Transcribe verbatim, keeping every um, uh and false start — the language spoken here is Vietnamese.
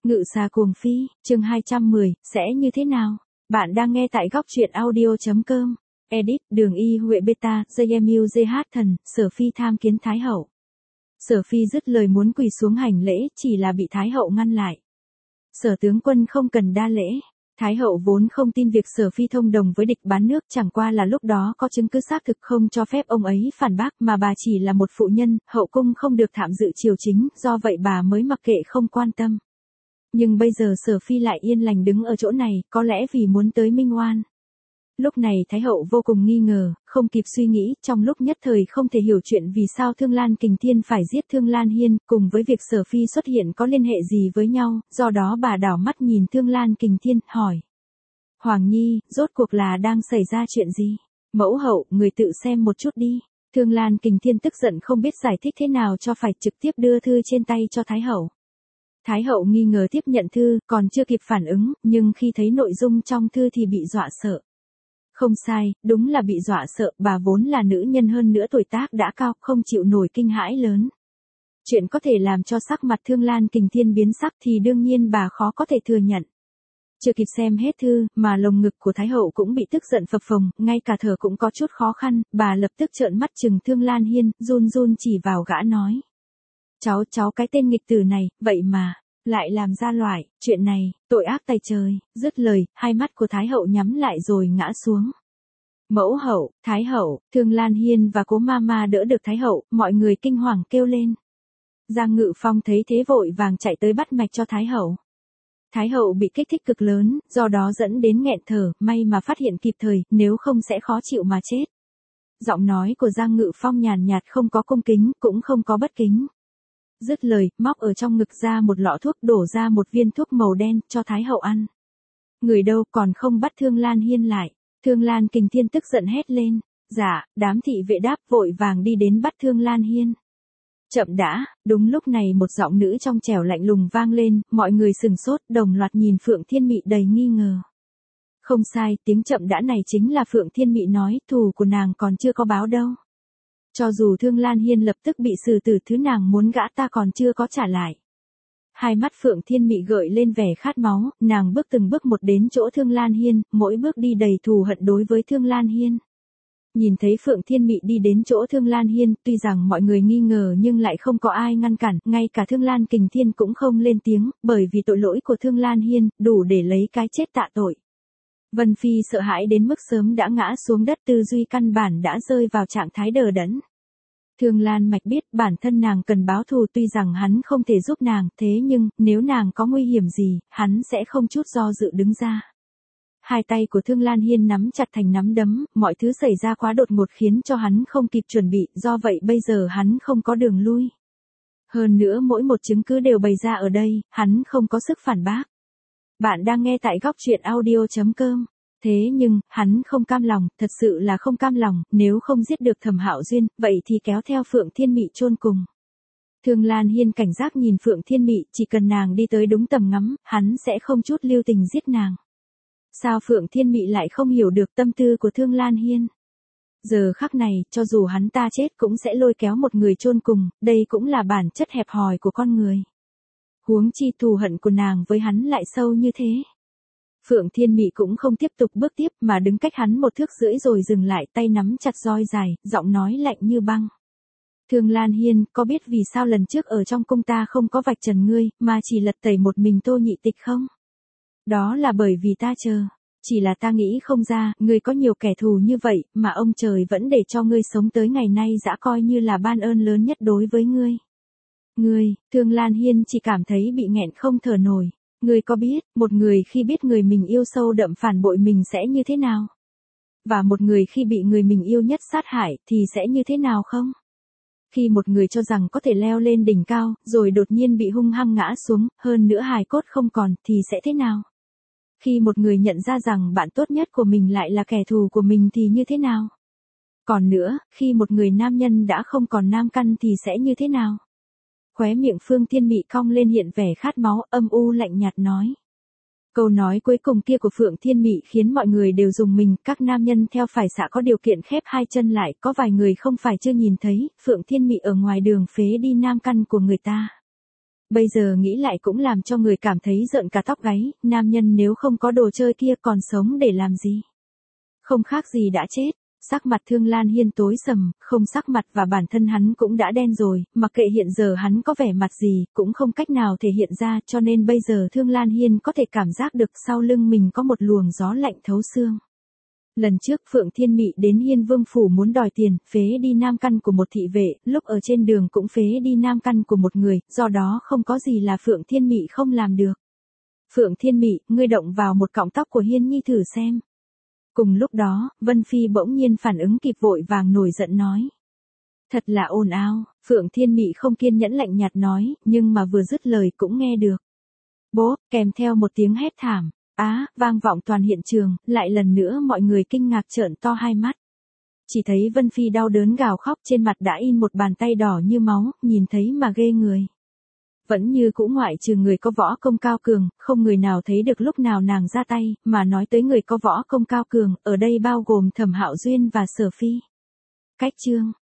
Ngự xà cuồng phi, chương hai trăm mười, sẽ như thế nào? Bạn đang nghe tại góc truyện audio.com. Edit, Đường Y Huệ Beta, gi em u giê hát Thần, Sở Phi tham kiến Thái Hậu. Sở Phi dứt lời muốn quỳ xuống hành lễ, chỉ là bị Thái Hậu ngăn lại. Sở tướng quân không cần đa lễ. Thái Hậu vốn không tin việc Sở Phi thông đồng với địch bán nước, chẳng qua là lúc đó có chứng cứ xác thực không cho phép ông ấy phản bác, mà bà chỉ là một phụ nhân, hậu cung không được tham dự triều chính, do vậy bà mới mặc kệ không quan tâm. Nhưng bây giờ Sở Phi lại yên lành đứng ở chỗ này, có lẽ vì muốn tới minh oan. Lúc này Thái Hậu vô cùng nghi ngờ, không kịp suy nghĩ, trong lúc nhất thời không thể hiểu chuyện vì sao Thương Lan Kình Thiên phải giết Thương Lan Hiên, cùng với việc Sở Phi xuất hiện có liên hệ gì với nhau, do đó bà đảo mắt nhìn Thương Lan Kình Thiên, hỏi. Hoàng Nhi, rốt cuộc là đang xảy ra chuyện gì? Mẫu hậu, người tự xem một chút đi. Thương Lan Kình Thiên tức giận không biết giải thích thế nào cho phải, trực tiếp đưa thư trên tay cho Thái Hậu. Thái Hậu nghi ngờ tiếp nhận thư, còn chưa kịp phản ứng, nhưng khi thấy nội dung trong thư thì bị dọa sợ. Không sai, đúng là bị dọa sợ, bà vốn là nữ nhân hơn nữa tuổi tác đã cao, không chịu nổi kinh hãi lớn. Chuyện có thể làm cho sắc mặt Thương Lan Kình Thiên biến sắc thì đương nhiên bà khó có thể thừa nhận. Chưa kịp xem hết thư, mà lồng ngực của Thái Hậu cũng bị tức giận phập phồng, ngay cả thở cũng có chút khó khăn, bà lập tức trợn mắt trừng Thương Lan Hiên, run run chỉ vào gã nói. Cháu, cháu cái tên nghịch tử này, vậy mà, lại làm ra loại, chuyện này, tội ác tày trời, dứt lời, hai mắt của Thái Hậu nhắm lại rồi ngã xuống. Mẫu hậu, Thái Hậu, Thương Lan Hiên và Cố Mama đỡ được Thái Hậu, mọi người kinh hoàng kêu lên. Giang Ngự Phong thấy thế vội vàng chạy tới bắt mạch cho Thái Hậu. Thái Hậu bị kích thích cực lớn, do đó dẫn đến nghẹn thở, may mà phát hiện kịp thời, nếu không sẽ khó chịu mà chết. Giọng nói của Giang Ngự Phong nhàn nhạt, không có cung kính, cũng không có bất kính. Dứt lời, móc ở trong ngực ra một lọ thuốc, đổ ra một viên thuốc màu đen, cho Thái Hậu ăn. Người đâu còn không bắt Thương Lan Hiên lại. Thương Lan Kình Thiên tức giận hét lên. Dạ, đám thị vệ đáp vội vàng đi đến bắt Thương Lan Hiên. Chậm đã, đúng lúc này một giọng nữ trong trẻo lạnh lùng vang lên, mọi người sừng sốt, đồng loạt nhìn Phượng Thiên Mị đầy nghi ngờ. Không sai, tiếng chậm đã này chính là Phượng Thiên Mị nói, thù của nàng còn chưa có báo đâu. Cho dù Thương Lan Hiên lập tức bị xử tử, thứ nàng muốn gã ta còn chưa có trả lại. Hai mắt Phượng Thiên Mị gợi lên vẻ khát máu, nàng bước từng bước một đến chỗ Thương Lan Hiên, mỗi bước đi đầy thù hận đối với Thương Lan Hiên. Nhìn thấy Phượng Thiên Mị đi đến chỗ Thương Lan Hiên, tuy rằng mọi người nghi ngờ nhưng lại không có ai ngăn cản, ngay cả Thương Lan Kình Thiên cũng không lên tiếng, bởi vì tội lỗi của Thương Lan Hiên, đủ để lấy cái chết tạ tội. Vân Phi sợ hãi đến mức sớm đã ngã xuống đất, tư duy căn bản đã rơi vào trạng thái đờ đẫn. Thương Lan Mạch biết bản thân nàng cần báo thù, tuy rằng hắn không thể giúp nàng, thế nhưng, nếu nàng có nguy hiểm gì, hắn sẽ không chút do dự đứng ra. Hai tay của Thương Lan Hiên nắm chặt thành nắm đấm, mọi thứ xảy ra quá đột ngột khiến cho hắn không kịp chuẩn bị, do vậy bây giờ hắn không có đường lui. Hơn nữa mỗi một chứng cứ đều bày ra ở đây, hắn không có sức phản bác. Bạn đang nghe tại góc truyện audio.com. Thế nhưng, hắn không cam lòng, thật sự là không cam lòng, nếu không giết được Thẩm Hạo Duyên, vậy thì kéo theo Phượng Thiên Mị chôn cùng. Thương Lan Hiên cảnh giác nhìn Phượng Thiên Mị, chỉ cần nàng đi tới đúng tầm ngắm, hắn sẽ không chút lưu tình giết nàng. Sao Phượng Thiên Mị lại không hiểu được tâm tư của Thương Lan Hiên? Giờ khắc này, cho dù hắn ta chết cũng sẽ lôi kéo một người chôn cùng, đây cũng là bản chất hẹp hòi của con người. Huống chi thù hận của nàng với hắn lại sâu như thế. Phượng Thiên Mị cũng không tiếp tục bước tiếp mà đứng cách hắn một thước rưỡi rồi dừng lại, tay nắm chặt roi dài, giọng nói lạnh như băng. Thương Lan Hiên, có biết vì sao lần trước ở trong cung ta không có vạch trần ngươi, mà chỉ lật tẩy một mình Tô Nhị Tịch không? Đó là bởi vì ta chờ. Chỉ là ta nghĩ không ra, ngươi có nhiều kẻ thù như vậy, mà ông trời vẫn để cho ngươi sống tới ngày nay dã coi như là ban ơn lớn nhất đối với ngươi. Ngươi, Thương Lan Hiên chỉ cảm thấy bị nghẹn không thở nổi. Ngươi có biết, một người khi biết người mình yêu sâu đậm phản bội mình sẽ như thế nào? Và một người khi bị người mình yêu nhất sát hại thì sẽ như thế nào không? Khi một người cho rằng có thể leo lên đỉnh cao, rồi đột nhiên bị hung hăng ngã xuống, hơn nữa hài cốt không còn, thì sẽ thế nào? Khi một người nhận ra rằng bạn tốt nhất của mình lại là kẻ thù của mình thì như thế nào? Còn nữa, khi một người nam nhân đã không còn nam căn thì sẽ như thế nào? Khóe miệng Phương Thiên Mị cong lên hiện vẻ khát máu, âm u lạnh nhạt nói. Câu nói cuối cùng kia của Phượng Thiên Mị khiến mọi người đều rùng mình, các nam nhân theo phải xạ có điều kiện khép hai chân lại, có vài người không phải chưa nhìn thấy, Phượng Thiên Mị ở ngoài đường phế đi nam căn của người ta. Bây giờ nghĩ lại cũng làm cho người cảm thấy rợn cả tóc gáy, nam nhân nếu không có đồ chơi kia còn sống để làm gì? Không khác gì đã chết. Sắc mặt Thương Lan Hiên tối sầm, không sắc mặt và bản thân hắn cũng đã đen rồi, mặc kệ hiện giờ hắn có vẻ mặt gì, cũng không cách nào thể hiện ra, cho nên bây giờ Thương Lan Hiên có thể cảm giác được sau lưng mình có một luồng gió lạnh thấu xương. Lần trước Phượng Thiên Mị đến Hiên Vương Phủ muốn đòi tiền, phế đi nam căn của một thị vệ, lúc ở trên đường cũng phế đi nam căn của một người, do đó không có gì là Phượng Thiên Mị không làm được. Phượng Thiên Mị, ngươi động vào một cọng tóc của Hiên Nhi thử xem. Cùng lúc đó, Vân Phi bỗng nhiên phản ứng kịp vội vàng nổi giận nói. Thật là ồn ào, Phượng Thiên Mị không kiên nhẫn lạnh nhạt nói, nhưng mà vừa dứt lời cũng nghe được. Bố, kèm theo một tiếng hét thảm, á, vang vọng toàn hiện trường, lại lần nữa mọi người kinh ngạc trợn to hai mắt. Chỉ thấy Vân Phi đau đớn gào khóc trên mặt đã in một bàn tay đỏ như máu, nhìn thấy mà ghê người. Vẫn như cũ ngoại trừ người có võ công cao cường, không người nào thấy được lúc nào nàng ra tay, mà nói tới người có võ công cao cường, ở đây bao gồm Thẩm Hạo Duyên và Sở Phi. Cách chương